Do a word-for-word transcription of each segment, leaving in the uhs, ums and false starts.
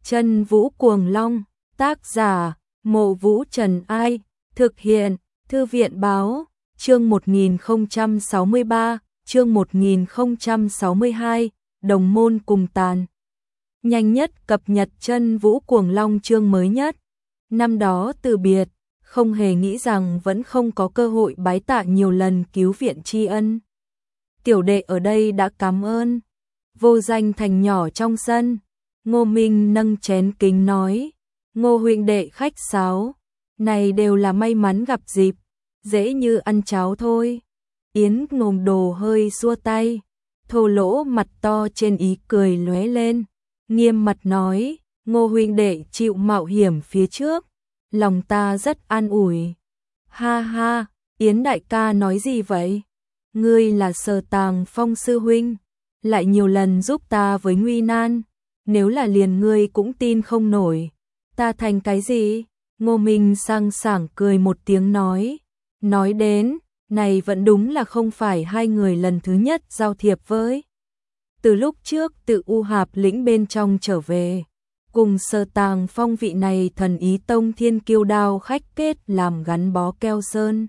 Chân Vũ Cuồng Long, tác giả, Mộ Vũ Trần Ai, thực hiện, Thư viện Báo, chương một nghìn không trăm sáu mươi ba, chương một nghìn không trăm sáu mươi hai, đồng môn cùng tàn. Nhanh nhất cập nhật Chân Vũ Cuồng Long chương mới nhất. Năm đó từ biệt, không hề nghĩ rằng vẫn không có cơ hội bái tạ nhiều lần cứu viện tri ân. Tiểu đệ ở đây đã cảm ơn. Vô Danh thành nhỏ trong sân, Ngô Minh nâng chén kính nói, Ngô huynh đệ khách sáo, này đều là may mắn gặp dịp, dễ như ăn cháo thôi. Yến Ngôn Đồ hơi xua tay, thô lỗ mặt to trên ý cười lóe lên, nghiêm mặt nói, Ngô huynh đệ chịu mạo hiểm phía trước, lòng ta rất an ủi. Ha ha, Yến đại ca nói gì vậy? Ngươi là Sở Tàng Phong sư huynh, lại nhiều lần giúp ta với nguy nan, nếu là liền ngươi cũng tin không nổi, ta thành cái gì? Ngô Minh sang sảng cười một tiếng nói, nói đến, này vẫn đúng là không phải hai người lần thứ nhất giao thiệp với. Từ lúc trước tự U Hạp lĩnh bên trong trở về, cùng Sở Tàng Phong vị này thần ý tông thiên kiêu đao khách kết làm gắn bó keo sơn.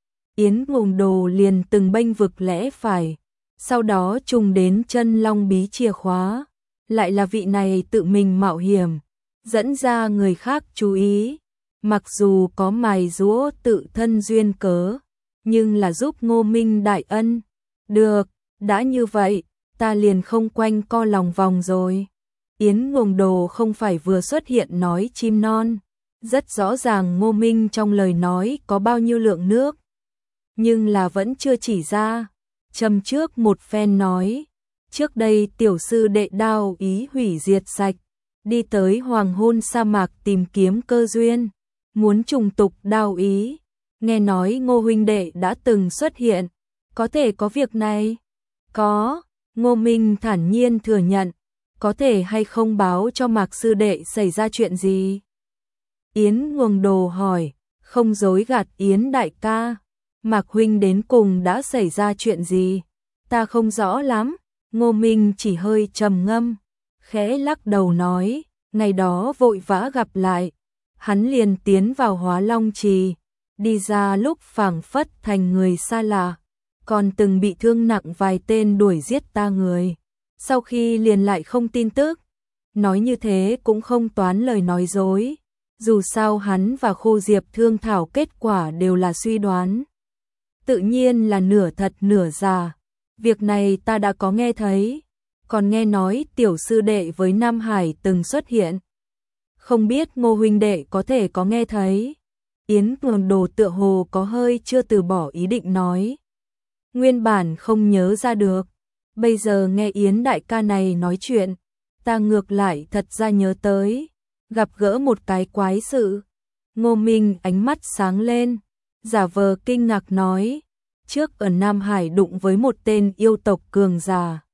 Yến Ngôn Đồ liền từng bênh vực lẽ phải, sau đó trùng đến Chân Long bí chìa khóa, lại là vị này tự mình mạo hiểm, dẫn ra người khác chú ý, mặc dù có mài giũa tự thân duyên cớ, nhưng là giúp Ngô Minh đại ân. Được, đã như vậy, ta liền không quanh co lòng vòng rồi. Yến Ngôn Đồ không phải vừa xuất hiện nói chim non, rất rõ ràng Ngô Minh trong lời nói có bao nhiêu lượng nước, nhưng là vẫn chưa chỉ ra. Châm trước một phen nói, trước đây tiểu sư đệ đao ý hủy diệt sạch, đi tới hoàng hôn sa mạc tìm kiếm cơ duyên, muốn trùng tục đao ý, nghe nói Ngô huynh đệ đã từng xuất hiện, có thể có việc này? Có, Ngô Minh thản nhiên thừa nhận, có thể hay không báo cho Mạc sư đệ xảy ra chuyện gì? Yến Ngôn Đồ hỏi, không dối gạt Yến đại ca, Mạc huynh đến cùng đã xảy ra chuyện gì? Ta không rõ lắm. Ngô Minh chỉ hơi trầm ngâm, khẽ lắc đầu nói, ngày đó vội vã gặp lại, hắn liền tiến vào Hóa Long Trì, đi ra lúc phảng phất thành người xa lạ, còn từng bị thương nặng vài tên đuổi giết ta người, sau khi liền lại không tin tức. Nói như thế cũng không toán lời nói dối, dù sao hắn và Khô Diệp thương thảo kết quả đều là suy đoán, tự nhiên là nửa thật nửa giả. Việc này ta đã có nghe thấy, còn nghe nói tiểu sư đệ với Nam Hải từng xuất hiện. Không biết Ngô huynh đệ có thể có nghe thấy. Yến Ngôn Đồ tựa hồ có hơi chưa từ bỏ ý định nói. Nguyên bản không nhớ ra được, bây giờ nghe Yến đại ca này nói chuyện, ta ngược lại thật ra nhớ tới, gặp gỡ một cái quái sự. Ngô Minh ánh mắt sáng lên, giả vờ kinh ngạc nói, trước ở Nam Hải đụng với một tên yêu tộc cường giả.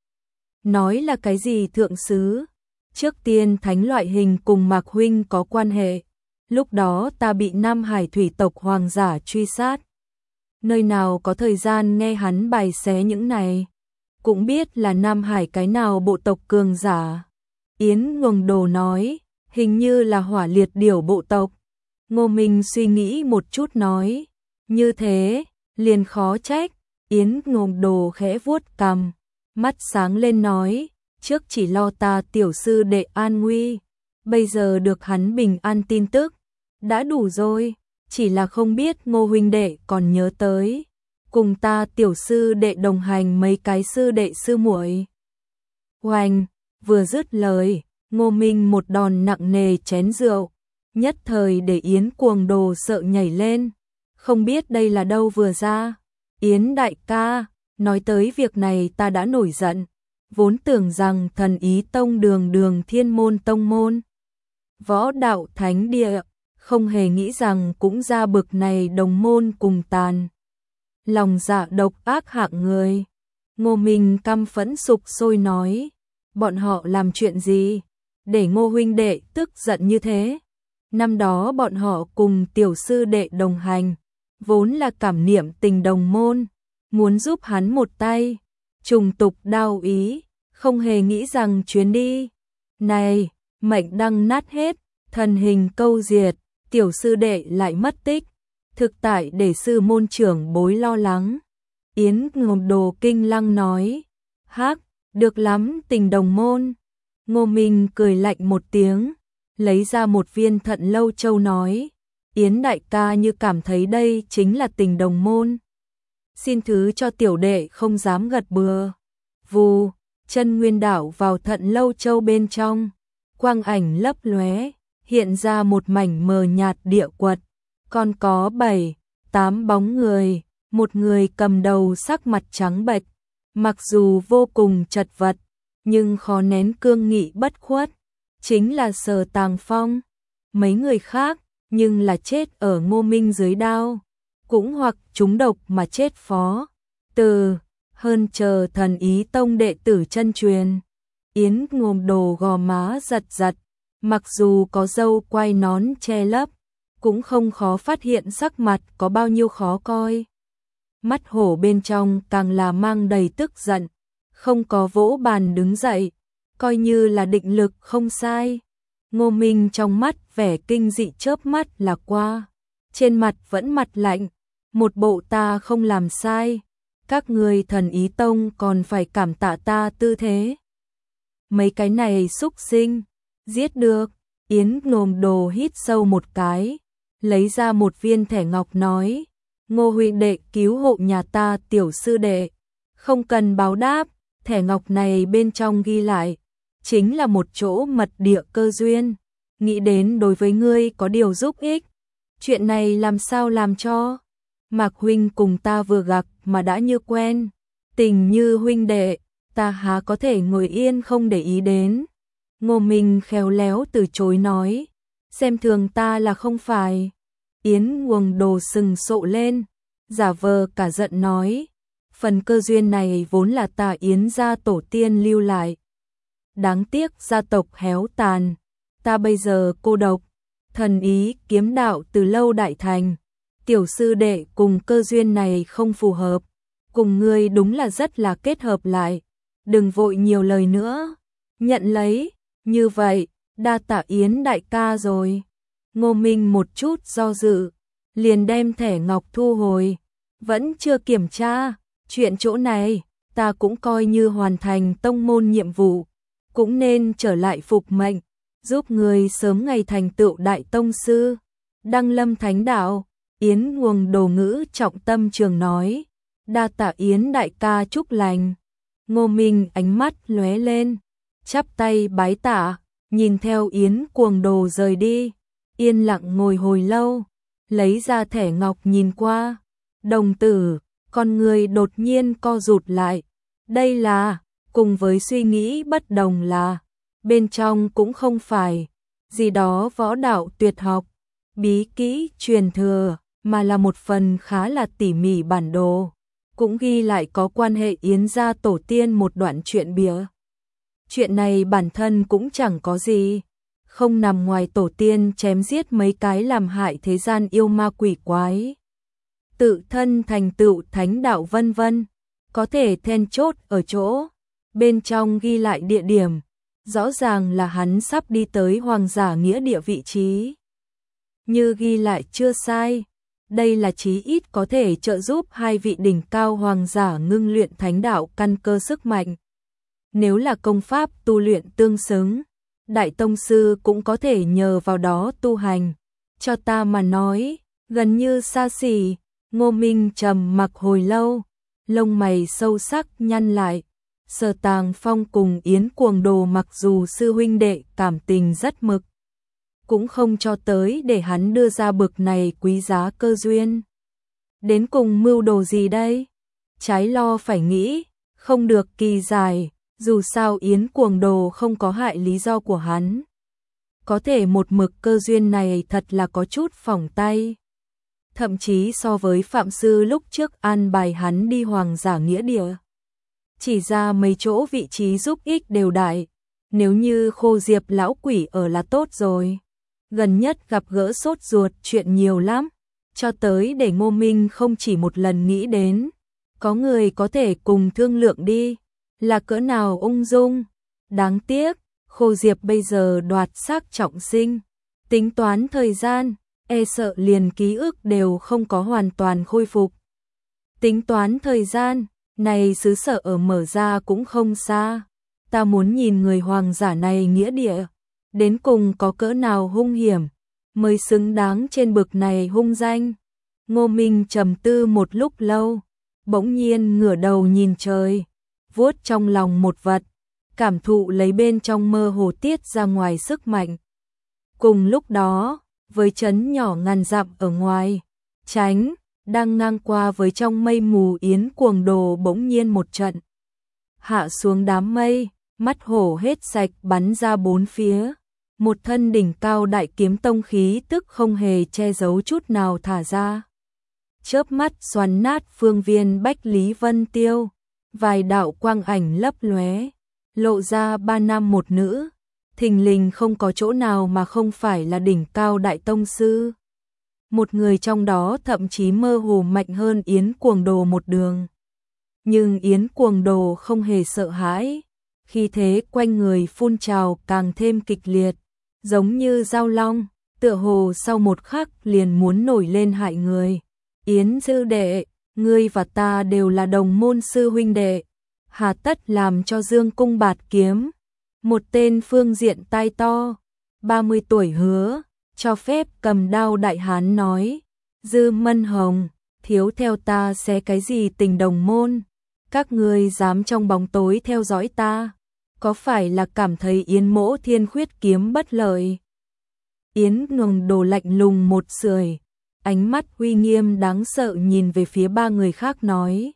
Nói là cái gì thượng sứ? Trước tiên thánh loại hình cùng Mạc huynh có quan hệ. Lúc đó ta bị Nam Hải thủy tộc hoàng giả truy sát. Nơi nào có thời gian nghe hắn bài xé những này. Cũng biết là Nam Hải cái nào bộ tộc cường giả. Yến Ngôn Đồ nói, hình như là Hỏa Liệt Điểu bộ tộc. Ngô Minh suy nghĩ một chút nói, như thế liền khó trách. Yến Ngôn Đồ khẽ vuốt cằm, mắt sáng lên nói, trước chỉ lo ta tiểu sư đệ an nguy, bây giờ được hắn bình an tin tức, đã đủ rồi, chỉ là không biết Ngô huynh đệ còn nhớ tới, cùng ta tiểu sư đệ đồng hành mấy cái sư đệ sư muội. Oanh, vừa dứt lời, Ngô Minh một đòn nặng nề chén rượu, nhất thời để Yến Cuồng Đồ sợ nhảy lên, không biết đây là đâu vừa ra. Yến đại ca, nói tới việc này ta đã nổi giận, vốn tưởng rằng thần ý tông đường đường thiên môn tông môn, võ đạo thánh địa, không hề nghĩ rằng cũng ra bực này đồng môn cùng tàn. Lòng dạ độc ác hạng người. Ngô Minh căm phẫn sục sôi nói, bọn họ làm chuyện gì, để Ngô huynh đệ tức giận như thế? Năm đó bọn họ cùng tiểu sư đệ đồng hành, vốn là cảm niệm tình đồng môn, muốn giúp hắn một tay, trùng tục đao ý, không hề nghĩ rằng chuyến đi này mệnh đăng nát hết, thần hình câu diệt, tiểu sư đệ lại mất tích, thực tại để sư môn trưởng bối lo lắng. Yến Ngô Đồ kinh lăng nói, hắc, được lắm Tình đồng môn. Ngô Minh cười lạnh một tiếng, lấy ra một viên Thận Lâu Châu nói, Yến đại ca như cảm thấy đây chính là Tình đồng môn. Xin thứ cho tiểu đệ không dám gật bừa. Vù, chân nguyên đảo vào Thận Lâu Châu bên trong, quang ảnh lấp lóe, hiện ra một mảnh mờ nhạt địa quật, còn có bảy, tám bóng người, một người cầm đầu sắc mặt trắng bệch, mặc dù vô cùng chật vật, nhưng khó nén cương nghị bất khuất, chính là Sở Tàng Phong. Mấy người khác, nhưng là chết ở Ngô Minh dưới đao, cũng hoặc trúng độc mà chết phó. Từ hơn chờ Thần Ý Tông đệ tử chân truyền. Yến Ngô Đồ gò má giật giật, mặc dù có râu quai nón che lấp, cũng không khó phát hiện sắc mặt có bao nhiêu khó coi. Mắt hổ bên trong càng là mang đầy tức giận, không có vỗ bàn đứng dậy, coi như là định lực không sai. Ngô Minh trong mắt vẻ kinh dị chớp mắt là qua, trên mặt vẫn mặt lạnh, một bộ ta không làm sai, các người Thần Ý Tông còn phải cảm tạ ta tư thế. Mấy cái này xúc sinh, giết được. Yến Ngô Đồ hít sâu một cái, lấy ra một viên thẻ ngọc nói, Ngô huynh đệ cứu hộ nhà ta tiểu sư đệ, không cần báo đáp, thẻ ngọc này bên trong ghi lại, chính là một chỗ mật địa cơ duyên, nghĩ đến đối với ngươi có điều giúp ích. Chuyện này làm sao làm cho? Mạc huynh cùng ta vừa gặp mà đã như quen, tình như huynh đệ, ta há có thể ngồi yên không để ý đến. Ngô Minh khéo léo từ chối nói, xem thường ta là không phải. Yến Ngô Đồ sừng sộ lên, giả vờ cả giận nói, phần cơ duyên này vốn là ta Yến gia tổ tiên lưu lại. Đáng tiếc gia tộc héo tàn, ta bây giờ cô độc, thần ý kiếm đạo từ lâu đại thành. Tiểu sư đệ cùng cơ duyên này không phù hợp, cùng ngươi đúng là rất là kết hợp lại, đừng vội nhiều lời nữa, nhận lấy, như vậy, đa tạ Yến đại ca rồi. Ngô Minh một chút do dự, liền đem thẻ ngọc thu hồi, vẫn chưa kiểm tra, chuyện chỗ này, ta cũng coi như hoàn thành tông môn nhiệm vụ, cũng nên trở lại phục mệnh, giúp người sớm ngày thành tựu đại tông sư, đăng lâm thánh đạo. Yến Ngô Đồ ngữ trọng tâm trường nói, đa tạ Yến đại ca chúc lành. Ngô Minh ánh mắt lóe lên, chắp tay bái tạ, nhìn theo Yến Cuồng Đồ rời đi, yên lặng ngồi hồi lâu, lấy ra thẻ ngọc nhìn qua, đồng tử, con người đột nhiên co rụt lại, đây là, cùng với suy nghĩ bất đồng là, bên trong cũng không phải, gì đó võ đạo tuyệt học, bí kỹ truyền thừa, mà là một phần khá là tỉ mỉ bản đồ, cũng ghi lại có quan hệ Yến gia tổ tiên một đoạn chuyện bìa. Chuyện này bản thân cũng chẳng có gì, không nằm ngoài tổ tiên chém giết mấy cái làm hại thế gian yêu ma quỷ quái, tự thân thành tựu thánh đạo vân vân, có thể then chốt ở chỗ, bên trong ghi lại địa điểm, rõ ràng là hắn sắp đi tới hoàng giả nghĩa địa vị trí. Như ghi lại chưa sai, đây là chí ít có thể trợ giúp hai vị đỉnh cao hoàng giả ngưng luyện thánh đạo căn cơ sức mạnh. Nếu là công pháp tu luyện tương xứng, đại tông sư cũng có thể nhờ vào đó tu hành. Cho ta mà nói, gần như xa xỉ. Ngô Minh trầm mặc hồi lâu, lông mày sâu sắc nhăn lại. Sở Tàng Phong cùng Yến Cuồng Đồ mặc dù sư huynh đệ cảm tình rất mực, cũng không cho tới để hắn đưa ra bực này quý giá cơ duyên. Đến cùng mưu đồ gì đây? Trái lo phải nghĩ, không được kỳ dài, dù sao Yến Cuồng Đồ không có hại lý do của hắn. Có thể một mực cơ duyên này thật là có chút phỏng tay. Thậm chí so với Phạm Sư lúc trước an bài hắn đi hoàng giả nghĩa địa, chỉ ra mấy chỗ vị trí giúp ích đều đại. Nếu như Khô Diệp lão quỷ ở là tốt rồi. Gần nhất gặp gỡ sốt ruột chuyện nhiều lắm, cho tới để Ngô Minh không chỉ một lần nghĩ đến, có người có thể cùng thương lượng đi, là cỡ nào ung dung. Đáng tiếc, Khô Diệp bây giờ đoạt xác trọng sinh, tính toán thời gian, e sợ liền ký ức đều không có hoàn toàn khôi phục. Tính toán thời gian, này xứ sở ở mở ra cũng không xa. Ta muốn nhìn người hoàng giả này nghĩa địa, đến cùng có cỡ nào hung hiểm, mới xứng đáng trên bực này hung danh. Ngô Minh trầm tư một lúc lâu, bỗng nhiên ngửa đầu nhìn trời, vuốt trong lòng một vật, cảm thụ lấy bên trong mơ hồ tiết ra ngoài sức mạnh. Cùng lúc đó, với trấn nhỏ ngàn dặm ở ngoài, tránh, đang ngang qua với trong mây mù Yến Cuồng Đồ bỗng nhiên một trận. Hạ xuống đám mây, mắt hổ hết sạch bắn ra bốn phía. Một thân đỉnh cao đại kiếm tông khí tức không hề che giấu chút nào thả ra. Chớp mắt xoắn nát phương viên Bách Lý Vân Tiêu, vài đạo quang ảnh lấp lóe, lộ ra ba nam một nữ, thình lình không có chỗ nào mà không phải là đỉnh cao đại tông sư. Một người trong đó thậm chí mơ hồ mạnh hơn Yến Cuồng Đồ một đường. Nhưng Yến Cuồng Đồ không hề sợ hãi, khi thế quanh người phun trào càng thêm kịch liệt, giống như dao long, tựa hồ sau một khắc liền muốn nổi lên hại người. Yến sư đệ, ngươi và ta đều là đồng môn sư huynh đệ, hà tất làm cho Dương Cung Bạt Kiếm, một tên phương diện tai to, ba mươi tuổi hứa, cho phép cầm đao đại hán nói, Dư Mân Hồng, thiếu theo ta sẽ cái gì tình đồng môn, các ngươi dám trong bóng tối theo dõi ta, có phải là cảm thấy Yến Mỗ Thiên Khuyết kiếm bất lợi? Yến Ngừng Đồ lạnh lùng một sưởi, ánh mắt uy nghiêm đáng sợ nhìn về phía ba người khác nói,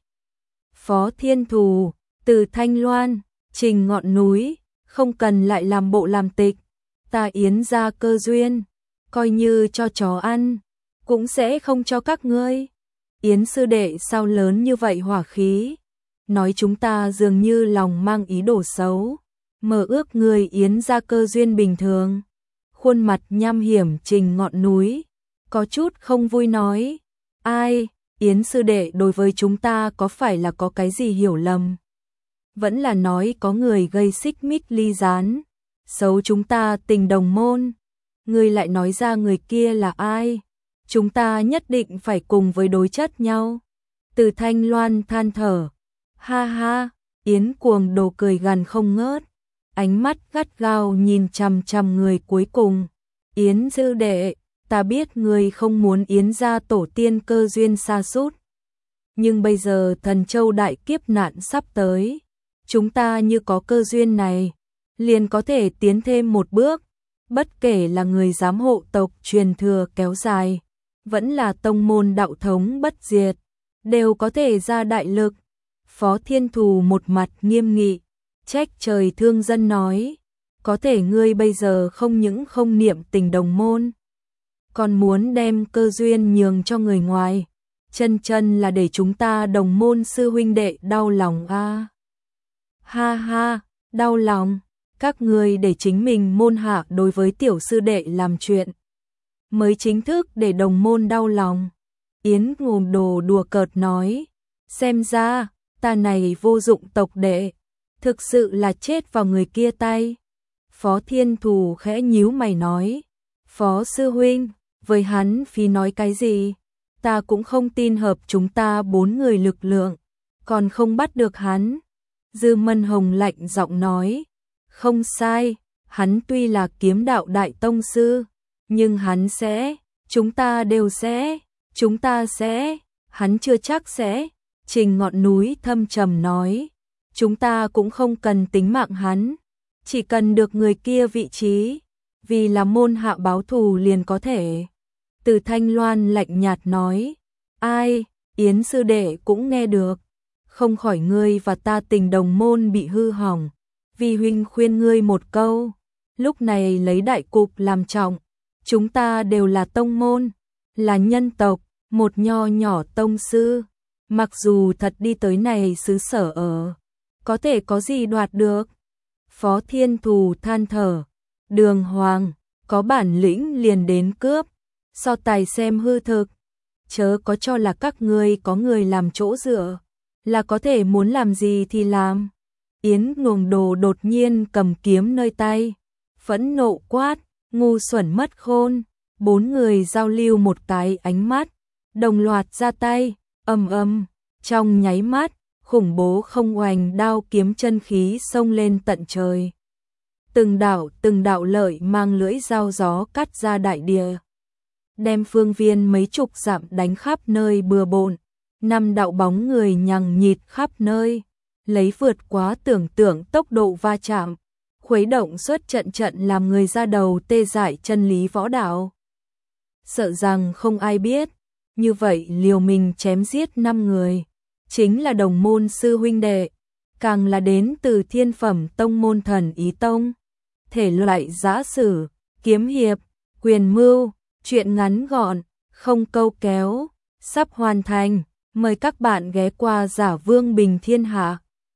Phó Thiên Thù, Từ Thanh Loan, Trình Ngọn Núi, không cần lại làm bộ làm tịch, ta Yến gia cơ duyên, coi như cho chó ăn, cũng sẽ không cho các ngươi. Yến sư đệ sao lớn như vậy hỏa khí, nói chúng ta dường như lòng mang ý đồ xấu, mơ ước người Yến gia cơ duyên bình thường. Khuôn mặt nham hiểm Trình Ngọn Núi, có chút không vui nói, ai, Yến sư đệ đối với chúng ta có phải là có cái gì hiểu lầm? Vẫn là nói có người gây xích mích ly gián, xấu chúng ta tình đồng môn, người lại nói ra người kia là ai? Chúng ta nhất định phải cùng với đối chất nhau. Từ Thanh Loan than thở, ha ha, Yến Cuồng Đồ cười gằn không ngớt, ánh mắt gắt gao nhìn chằm chằm người cuối cùng. Yến sư đệ, ta biết người không muốn Yến gia tổ tiên cơ duyên sa sút, nhưng bây giờ Thần Châu đại kiếp nạn sắp tới, chúng ta như có cơ duyên này, liền có thể tiến thêm một bước, bất kể là người giám hộ tộc truyền thừa kéo dài, vẫn là tông môn đạo thống bất diệt, đều có thể ra đại lực. Phó Thiên Thù một mặt nghiêm nghị, trách trời thương dân nói, có thể ngươi bây giờ không những không niệm tình đồng môn, còn muốn đem cơ duyên nhường cho người ngoài, chân chân là để chúng ta đồng môn sư huynh đệ đau lòng a. À. Ha ha, đau lòng, các ngươi để chính mình môn hạ đối với tiểu sư đệ làm chuyện, mới chính thức để đồng môn đau lòng. Yến Ngồm Đồ đùa cợt nói, xem ra, ta này vô dụng tộc đệ, thực sự là chết vào người kia tay. Phó Thiên Thù khẽ nhíu mày nói, Phó sư huynh, với hắn phi nói cái gì, ta cũng không tin hợp chúng ta bốn người lực lượng, còn không bắt được hắn. Dư Mân Hồng lạnh giọng nói, không sai, hắn tuy là kiếm đạo đại tông sư, nhưng hắn sẽ, chúng ta đều sẽ, chúng ta sẽ, hắn chưa chắc sẽ. Trình Ngọn Núi thâm trầm nói, chúng ta cũng không cần tính mạng hắn, chỉ cần được người kia vị trí, vì là môn hạ báo thù liền có thể. Từ Thanh Loan lạnh nhạt nói, ai, Yến sư đệ cũng nghe được, không khỏi ngươi và ta tình đồng môn bị hư hỏng, vì huynh khuyên ngươi một câu, lúc này lấy đại cục làm trọng, chúng ta đều là tông môn, là nhân tộc, một nho nhỏ tông sư, mặc dù thật đi tới này xứ sở ở, có thể có gì đoạt được. Phó Thiên Thù than thở, Đường Hoàng, có bản lĩnh liền đến cướp, so tài xem hư thực, chớ có cho là các ngươi có người làm chỗ dựa, là có thể muốn làm gì thì làm. Yến Ngồng Đồ đột nhiên cầm kiếm nơi tay, phẫn nộ quát, ngu xuẩn mất khôn. Bốn người giao lưu một cái ánh mắt, đồng loạt ra tay, ầm ầm, trong nháy mắt, khủng bố không oành đao kiếm chân khí xông lên tận trời. Từng đạo từng đạo lợi mang lưỡi dao gió cắt ra đại địa, đem phương viên mấy chục dặm đánh khắp nơi bừa bộn. Năm đạo bóng người nhằng nhịt khắp nơi, lấy vượt quá tưởng tượng tốc độ va chạm, khuấy động suốt trận trận làm người ra đầu tê dại chân lý võ đạo. Sợ rằng không ai biết, như vậy liều mình chém giết năm người, chính là đồng môn sư huynh đệ, càng là đến từ thiên phẩm tông môn Thần Ý Tông. Thể loại giã sử, kiếm hiệp, quyền mưu, truyện ngắn gọn, không câu kéo, sắp hoàn thành. Mời các bạn ghé qua Giả Vương Bình Thiên Hạ.